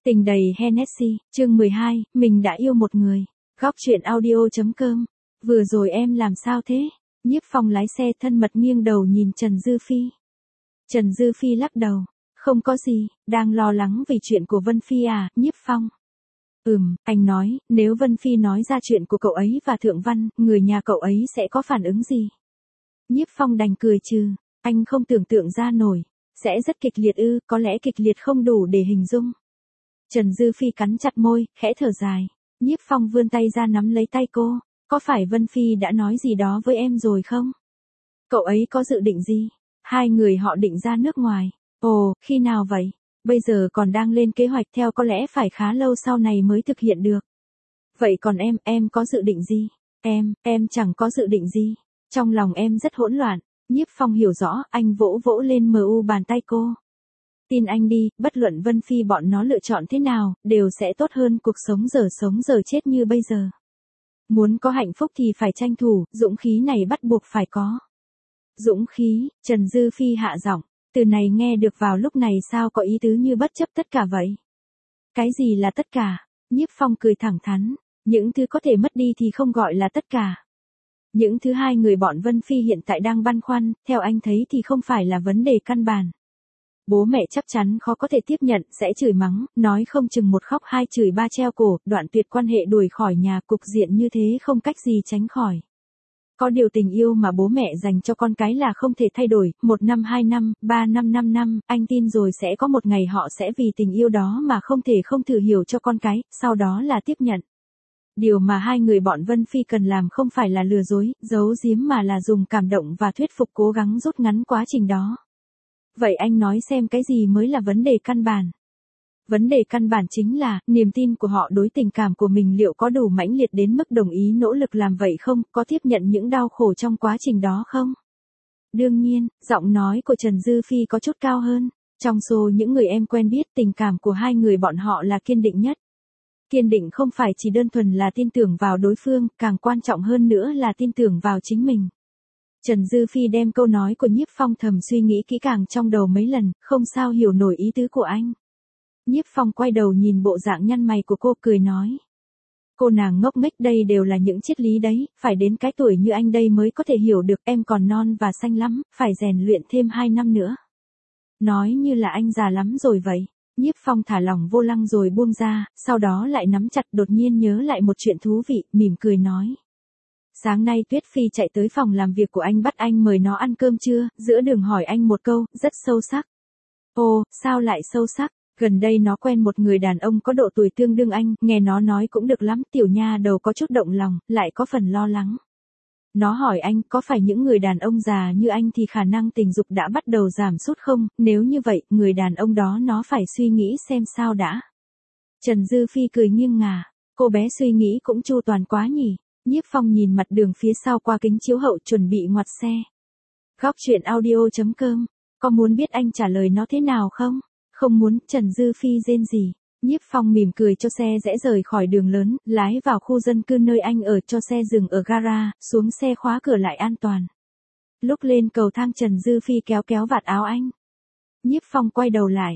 Tình đầy Hennessy, chương 12, mình đã yêu một người. Góc truyện audio.com. Vừa rồi em làm sao thế? Nhiếp Phong lái xe thân mật nghiêng đầu nhìn Trần Dư Phi. Trần Dư Phi lắc đầu. Không có gì, đang lo lắng về chuyện của Vân Phi à, Nhiếp Phong. Anh nói, nếu Vân Phi nói ra chuyện của cậu ấy và Thượng Văn, người nhà cậu ấy sẽ có phản ứng gì? Nhiếp Phong đành cười trừ, anh không tưởng tượng ra nổi. Sẽ rất kịch liệt ư, có lẽ kịch liệt không đủ để hình dung. Trần Dư Phi cắn chặt môi, khẽ thở dài. Nhiếp Phong vươn tay ra nắm lấy tay cô. Có phải Vân Phi đã nói gì đó với em rồi không? Cậu ấy có dự định gì? Hai người họ định ra nước ngoài. Ồ, khi nào vậy? Bây giờ còn đang lên kế hoạch, theo có lẽ phải khá lâu sau này mới thực hiện được. Vậy còn em có dự định gì? Em chẳng có dự định gì. Trong lòng em rất hỗn loạn. Nhiếp Phong hiểu rõ, anh vỗ vỗ lên bàn tay cô. Tin anh đi, bất luận Vân Phi bọn nó lựa chọn thế nào, đều sẽ tốt hơn cuộc sống giờ chết như bây giờ. Muốn có hạnh phúc thì phải tranh thủ, dũng khí này bắt buộc phải có. Dũng khí, Trần Dư Phi hạ giọng, từ này nghe được vào lúc này sao có ý tứ như bất chấp tất cả vậy? Cái gì là tất cả? Nhiếp Phong cười thẳng thắn, những thứ có thể mất đi thì không gọi là tất cả. Những thứ hai người bọn Vân Phi hiện tại đang băn khoăn, theo anh thấy thì không phải là vấn đề căn bản. Bố mẹ chắc chắn khó có thể tiếp nhận, sẽ chửi mắng, nói không chừng một khóc hai chửi ba treo cổ, đoạn tuyệt quan hệ đuổi khỏi nhà, cục diện như thế không cách gì tránh khỏi. Có điều tình yêu mà bố mẹ dành cho con cái là không thể thay đổi, 1 năm 2 năm, 3 năm 5 năm, anh tin rồi sẽ có một ngày họ sẽ vì tình yêu đó mà không thể không thử hiểu cho con cái, sau đó là tiếp nhận. Điều mà hai người bọn Vân Phi cần làm không phải là lừa dối, giấu giếm mà là dùng cảm động và thuyết phục cố gắng rút ngắn quá trình đó. Vậy anh nói xem cái gì mới là vấn đề căn bản? Vấn đề căn bản chính là, niềm tin của họ đối tình cảm của mình liệu có đủ mãnh liệt đến mức đồng ý nỗ lực làm vậy không, có tiếp nhận những đau khổ trong quá trình đó không? Đương nhiên, giọng nói của Trần Dư Phi có chút cao hơn. Trong số những người em quen biết, tình cảm của hai người bọn họ là kiên định nhất. Kiên định không phải chỉ đơn thuần là tin tưởng vào đối phương, càng quan trọng hơn nữa là tin tưởng vào chính mình. Trần Dư Phi đem câu nói của Nhiếp Phong thầm suy nghĩ kỹ càng trong đầu mấy lần, không sao hiểu nổi ý tứ của anh. Nhiếp Phong quay đầu nhìn bộ dạng nhăn mày của cô cười nói. Cô nàng ngốc nghếch, đây đều là những triết lý đấy, phải đến cái tuổi như anh đây mới có thể hiểu được, em còn non và xanh lắm, phải rèn luyện thêm 2 năm nữa. Nói như là anh già lắm rồi vậy. Nhiếp Phong thả lỏng vô lăng rồi buông ra, sau đó lại nắm chặt, đột nhiên nhớ lại một chuyện thú vị, mỉm cười nói. Sáng nay Tuyết Phi chạy tới phòng làm việc của anh bắt anh mời nó ăn cơm trưa, giữa đường hỏi anh một câu, rất sâu sắc. Ồ, sao lại sâu sắc? Gần đây nó quen một người đàn ông có độ tuổi tương đương anh, nghe nó nói cũng được lắm, tiểu nha đầu có chút động lòng, lại có phần lo lắng. Nó hỏi anh, có phải những người đàn ông già như anh thì khả năng tình dục đã bắt đầu giảm sút không, nếu như vậy, người đàn ông đó nó phải suy nghĩ xem sao đã. Trần Dư Phi cười nghiêng ngả, cô bé suy nghĩ cũng chu toàn quá nhỉ. Nhiếp Phong nhìn mặt đường phía sau qua kính chiếu hậu chuẩn bị ngoặt xe. Góc truyện audio.com, có muốn biết anh trả lời nó thế nào không? Không muốn, Trần Dư Phi rên rỉ. Nhiếp Phong mỉm cười cho xe rẽ rời khỏi đường lớn, lái vào khu dân cư nơi anh ở, cho xe dừng ở gara, xuống xe khóa cửa lại an toàn. Lúc lên cầu thang Trần Dư Phi kéo vạt áo anh. Nhiếp Phong quay đầu lại.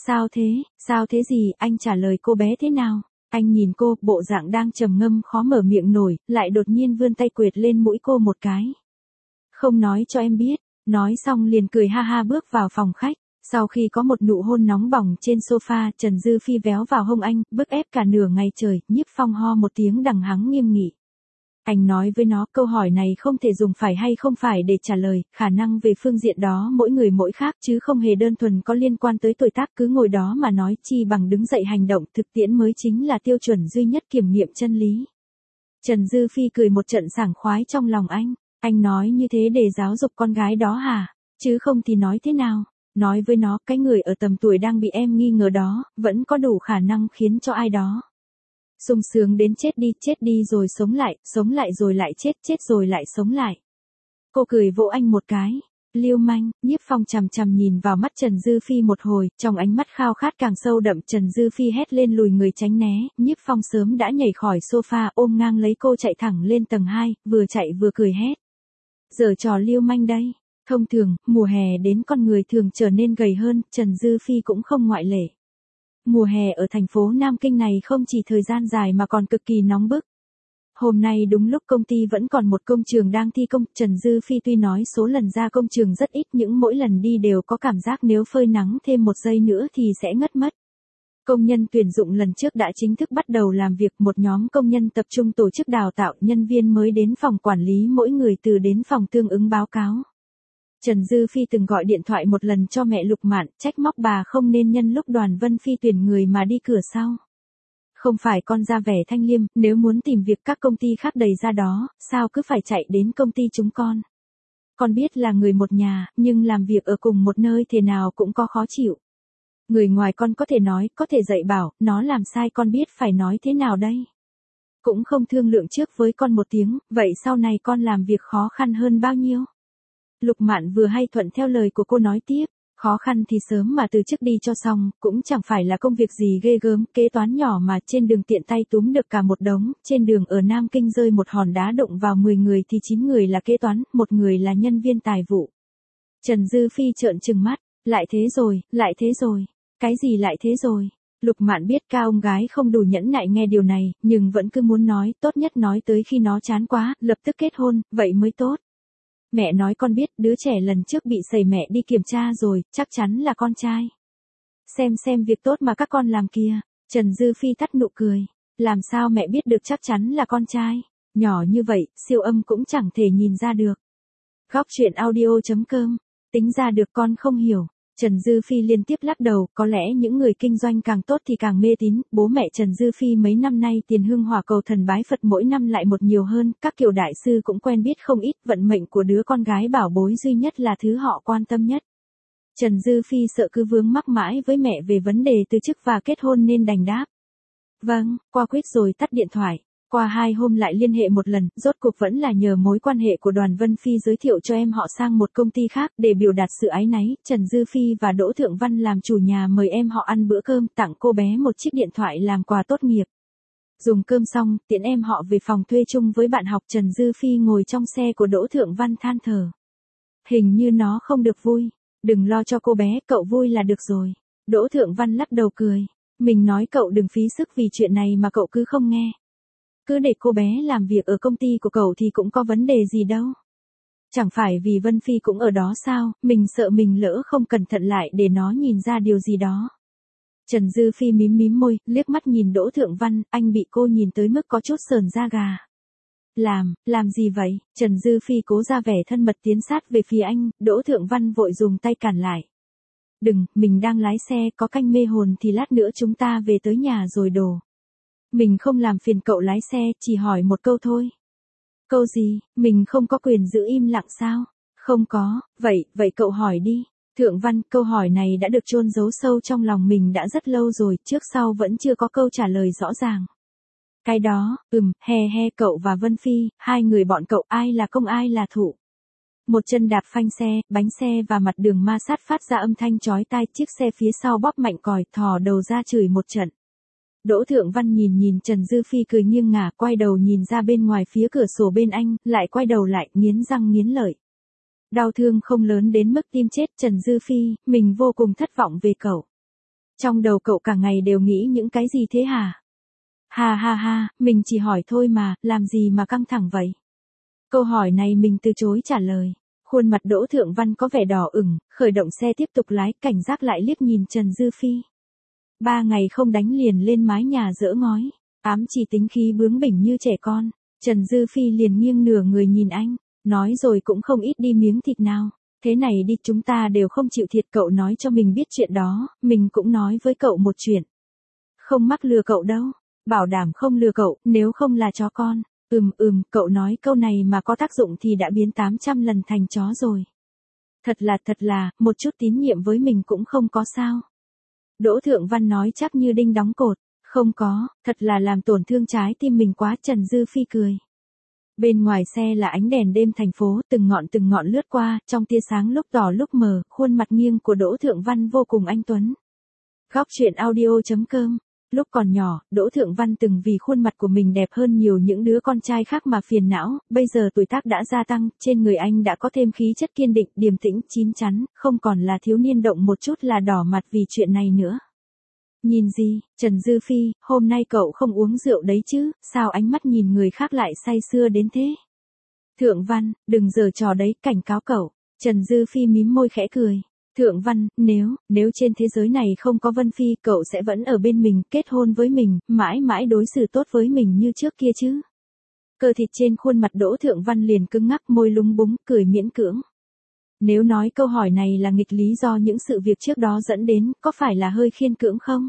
Sao thế gì, anh trả lời cô bé thế nào? Anh nhìn cô, bộ dạng đang trầm ngâm khó mở miệng nổi, lại đột nhiên vươn tay quệt lên mũi cô một cái. Không nói cho em biết, nói xong liền cười ha ha bước vào phòng khách. Sau khi có một nụ hôn nóng bỏng trên sofa, Trần Dư Phi véo vào hông anh, bức ép cả nửa ngày trời, Nhiếp Phong ho một tiếng đằng hắng nghiêm nghị. Anh nói với nó, câu hỏi này không thể dùng phải hay không phải để trả lời, khả năng về phương diện đó mỗi người mỗi khác chứ không hề đơn thuần có liên quan tới tuổi tác, cứ ngồi đó mà nói, chi bằng đứng dậy hành động, thực tiễn mới chính là tiêu chuẩn duy nhất kiểm nghiệm chân lý. Trần Dư Phi cười một trận sảng khoái trong lòng anh nói như thế để giáo dục con gái đó hả, chứ không thì nói thế nào? Nói với nó, cái người ở tầm tuổi đang bị em nghi ngờ đó, vẫn có đủ khả năng khiến cho ai đó sung sướng đến chết đi rồi sống lại rồi lại chết rồi lại sống lại. Cô cười vỗ anh một cái. Lưu manh. Nhiếp Phong chằm chằm nhìn vào mắt Trần Dư Phi một hồi, trong ánh mắt khao khát càng sâu đậm. Trần Dư Phi hét lên lùi người tránh né, Nhiếp Phong sớm đã nhảy khỏi sofa ôm ngang lấy cô chạy thẳng lên tầng 2, vừa chạy vừa cười hét. Giở trò lưu manh đây. Thông thường, mùa hè đến con người thường trở nên gầy hơn, Trần Dư Phi cũng không ngoại lệ. Mùa hè ở thành phố Nam Kinh này không chỉ thời gian dài mà còn cực kỳ nóng bức. Hôm nay đúng lúc công ty vẫn còn một công trường đang thi công, Trần Dư Phi tuy nói số lần ra công trường rất ít nhưng mỗi lần đi đều có cảm giác nếu phơi nắng thêm một giây nữa thì sẽ ngất mất. Công nhân tuyển dụng lần trước đã chính thức bắt đầu làm việc, một nhóm công nhân tập trung tổ chức đào tạo, nhân viên mới đến phòng quản lý mỗi người từ đến phòng tương ứng báo cáo. Trần Dư Phi từng gọi điện thoại một lần cho mẹ Lục Mạn, trách móc bà không nên nhân lúc Đoàn Vân Phi tuyển người mà đi cửa sau. Không phải con ra vẻ thanh liêm, nếu muốn tìm việc các công ty khác đầy ra đó, sao cứ phải chạy đến công ty chúng con. Con biết là người một nhà, nhưng làm việc ở cùng một nơi thế nào cũng có khó chịu. Người ngoài con có thể nói, có thể dạy bảo, nó làm sai con biết phải nói thế nào đây. Cũng không thương lượng trước với con một tiếng, vậy sau này con làm việc khó khăn hơn bao nhiêu. Lục Mạn vừa hay thuận theo lời của cô nói tiếp, khó khăn thì sớm mà từ chức đi cho xong, cũng chẳng phải là công việc gì ghê gớm, kế toán nhỏ mà trên đường tiện tay túm được cả một đống, trên đường ở Nam Kinh rơi một hòn đá đụng vào 10 người thì 9 người là kế toán, một người là nhân viên tài vụ. Trần Dư Phi trợn trừng mắt, lại thế rồi, cái gì lại thế rồi? Lục Mạn biết ca ông gái không đủ nhẫn nại nghe điều này, nhưng vẫn cứ muốn nói, tốt nhất nói tới khi nó chán quá, lập tức kết hôn, vậy mới tốt. Mẹ nói con biết, đứa trẻ lần trước bị sẩy mẹ đi kiểm tra rồi, chắc chắn là con trai. Xem việc tốt mà các con làm kìa. Trần Dư Phi tắt nụ cười. Làm sao mẹ biết được chắc chắn là con trai? Nhỏ như vậy, siêu âm cũng chẳng thể nhìn ra được. Góc truyện audio.com. Tính ra được con không hiểu. Trần Dư Phi liên tiếp lắc đầu, có lẽ những người kinh doanh càng tốt thì càng mê tín, bố mẹ Trần Dư Phi mấy năm nay tiền hương hỏa cầu thần bái Phật mỗi năm lại một nhiều hơn, các kiểu đại sư cũng quen biết không ít, vận mệnh của đứa con gái bảo bối duy nhất là thứ họ quan tâm nhất. Trần Dư Phi sợ cứ vướng mắc mãi với mẹ về vấn đề từ chức và kết hôn nên đành đáp. Vâng, qua quyết rồi tắt điện thoại. Qua 2 hôm lại liên hệ một lần, rốt cuộc vẫn là nhờ mối quan hệ của Đoàn Vân Phi giới thiệu cho em họ sang một công ty khác, để biểu đạt sự áy náy, Trần Dư Phi và Đỗ Thượng Văn làm chủ nhà mời em họ ăn bữa cơm, tặng cô bé một chiếc điện thoại làm quà tốt nghiệp. Dùng cơm xong, tiễn em họ về phòng thuê chung với bạn học, Trần Dư Phi ngồi trong xe của Đỗ Thượng Văn than thở. Hình như nó không được vui. Đừng lo cho cô bé, cậu vui là được rồi. Đỗ Thượng Văn lắc đầu cười. Mình nói cậu đừng phí sức vì chuyện này mà cậu cứ không nghe. Cứ để cô bé làm việc ở công ty của cậu thì cũng có vấn đề gì đâu. Chẳng phải vì Vân Phi cũng ở đó sao, mình sợ mình lỡ không cẩn thận lại để nó nhìn ra điều gì đó. Trần Dư Phi mím môi, liếc mắt nhìn Đỗ Thượng Văn, anh bị cô nhìn tới mức có chút sờn da gà. Làm gì vậy? Trần Dư Phi cố ra vẻ thân mật tiến sát về phía anh, Đỗ Thượng Văn vội dùng tay cản lại. Đừng, mình đang lái xe, có canh mê hồn thì lát nữa chúng ta về tới nhà rồi đổ. Mình không làm phiền cậu lái xe, chỉ hỏi một câu thôi. Câu gì, mình không có quyền giữ im lặng sao? Không có, vậy cậu hỏi đi. Thượng Văn, câu hỏi này đã được chôn giấu sâu trong lòng mình đã rất lâu rồi, trước sau vẫn chưa có câu trả lời rõ ràng. Cái đó, cậu và Vân Phi, hai người bọn cậu ai là công ai là thủ. Một chân đạp phanh xe, bánh xe và mặt đường ma sát phát ra âm thanh chói tai, chiếc xe phía sau bóp mạnh còi, thò đầu ra chửi một trận. Đỗ Thượng Văn nhìn Trần Dư Phi cười nghiêng ngả, quay đầu nhìn ra bên ngoài phía cửa sổ bên anh, lại quay đầu lại, nghiến răng nghiến lợi. Đau thương không lớn đến mức tim chết, Trần Dư Phi, mình vô cùng thất vọng về cậu. Trong đầu cậu cả ngày đều nghĩ những cái gì thế hả? Ha, mình chỉ hỏi thôi mà, làm gì mà căng thẳng vậy? Câu hỏi này mình từ chối trả lời. Khuôn mặt Đỗ Thượng Văn có vẻ đỏ ửng, khởi động xe tiếp tục lái, cảnh giác lại liếc nhìn Trần Dư Phi. 3 ngày không đánh liền lên mái nhà dỡ ngói, ám chỉ tính khí bướng bỉnh như trẻ con. Trần Dư Phi liền nghiêng nửa người nhìn anh, nói rồi cũng không ít đi miếng thịt nào. Thế này đi, chúng ta đều không chịu thiệt, cậu nói cho mình biết chuyện đó, mình cũng nói với cậu một chuyện. Không mắc lừa cậu đâu, bảo đảm không lừa cậu, nếu không là chó con. Cậu nói câu này mà có tác dụng thì đã biến 800 lần thành chó rồi. Thật là, một chút tín nhiệm với mình cũng không có sao. Đỗ Thượng Văn nói chắc như đinh đóng cột. Không có, thật là làm tổn thương trái tim mình quá. Trần Dư Phi cười. Bên ngoài xe là ánh đèn đêm thành phố, từng ngọn lướt qua, trong tia sáng lúc tỏ lúc mờ, khuôn mặt nghiêng của Đỗ Thượng Văn vô cùng anh tuấn. Góc truyện audio.com. Lúc còn nhỏ, Đỗ Thượng Văn từng vì khuôn mặt của mình đẹp hơn nhiều những đứa con trai khác mà phiền não, bây giờ tuổi tác đã gia tăng, trên người anh đã có thêm khí chất kiên định, điềm tĩnh, chín chắn, không còn là thiếu niên động một chút là đỏ mặt vì chuyện này nữa. Nhìn gì, Trần Dư Phi, hôm nay cậu không uống rượu đấy chứ, sao ánh mắt nhìn người khác lại say sưa đến thế? Thượng Văn, đừng giở trò đấy, cảnh cáo cậu. Trần Dư Phi mím môi khẽ cười. Thượng Văn, nếu trên thế giới này không có Vân Phi, cậu sẽ vẫn ở bên mình, kết hôn với mình, mãi mãi đối xử tốt với mình như trước kia chứ? Cơ thịt trên khuôn mặt Đỗ Thượng Văn liền cứng ngắc, môi lúng búng, cười miễn cưỡng. Nếu nói câu hỏi này là nghịch lý do những sự việc trước đó dẫn đến, có phải là hơi khiên cưỡng không?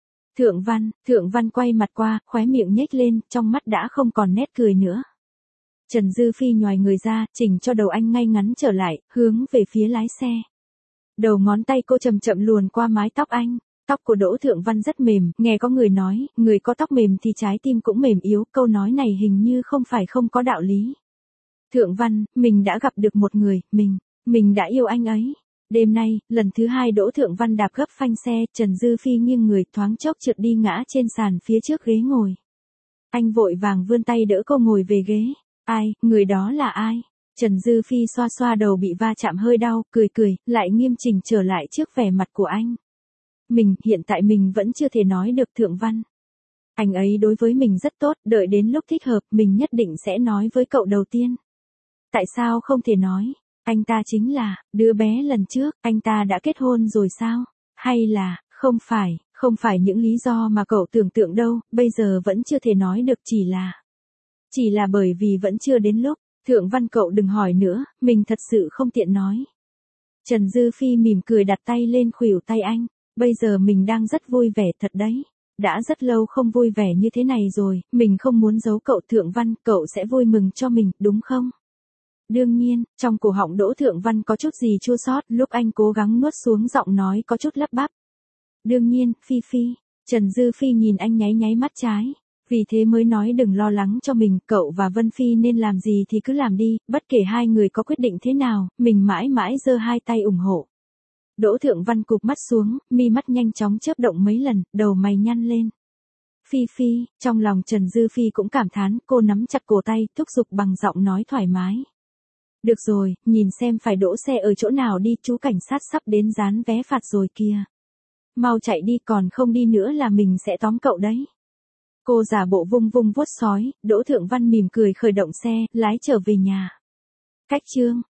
Thượng Văn quay mặt qua, khóe miệng nhếch lên, trong mắt đã không còn nét cười nữa. Trần Dư Phi nhoài người ra, chỉnh cho đầu anh ngay ngắn trở lại, hướng về phía lái xe. Đầu ngón tay cô chậm chậm luồn qua mái tóc anh. Tóc của Đỗ Thượng Văn rất mềm, nghe có người nói, người có tóc mềm thì trái tim cũng mềm yếu, câu nói này hình như không phải không có đạo lý. Thượng Văn, mình đã gặp được một người, mình đã yêu anh ấy. Đêm nay, lần thứ hai Đỗ Thượng Văn đạp gấp phanh xe, Trần Dư Phi nghiêng người thoáng chốc trượt đi ngã trên sàn phía trước ghế ngồi. Anh vội vàng vươn tay đỡ cô ngồi về ghế. Ai, người đó là ai? Trần Dư Phi xoa xoa đầu bị va chạm hơi đau, cười, lại nghiêm chỉnh trở lại trước vẻ mặt của anh. Hiện tại mình vẫn chưa thể nói được Thượng Văn. Anh ấy đối với mình rất tốt, đợi đến lúc thích hợp, mình nhất định sẽ nói với cậu đầu tiên. Tại sao không thể nói? Anh ta chính là, đứa bé lần trước, anh ta đã kết hôn rồi sao? Hay là, không phải những lý do mà cậu tưởng tượng đâu, bây giờ vẫn chưa thể nói được chỉ là bởi vì vẫn chưa đến lúc. Thượng Văn cậu đừng hỏi nữa, mình thật sự không tiện nói. Trần Dư Phi mỉm cười đặt tay lên khuỷu tay anh. Bây giờ mình đang rất vui vẻ thật đấy. Đã rất lâu không vui vẻ như thế này rồi, mình không muốn giấu cậu Thượng Văn, cậu sẽ vui mừng cho mình, đúng không? Đương nhiên, trong cổ họng Đỗ Thượng Văn có chút gì chua xót, lúc anh cố gắng nuốt xuống giọng nói có chút lắp bắp. Đương nhiên, Phi. Trần Dư Phi nhìn anh nháy mắt trái. Vì thế mới nói đừng lo lắng cho mình, cậu và Vân Phi nên làm gì thì cứ làm đi, bất kể hai người có quyết định thế nào, mình mãi mãi giơ hai tay ủng hộ. Đỗ Thượng Văn cụp mắt xuống, mi mắt nhanh chóng chớp động mấy lần, đầu mày nhăn lên. Phi, trong lòng Trần Dư Phi cũng cảm thán, cô nắm chặt cổ tay, thúc giục bằng giọng nói thoải mái. Được rồi, nhìn xem phải đỗ xe ở chỗ nào đi, chú cảnh sát sắp đến dán vé phạt rồi kìa. Mau chạy đi, còn không đi nữa là mình sẽ tóm cậu đấy. Cô giả bộ vung vuốt sói, Đỗ Thượng Văn mỉm cười khởi động xe, lái trở về nhà. Cách chương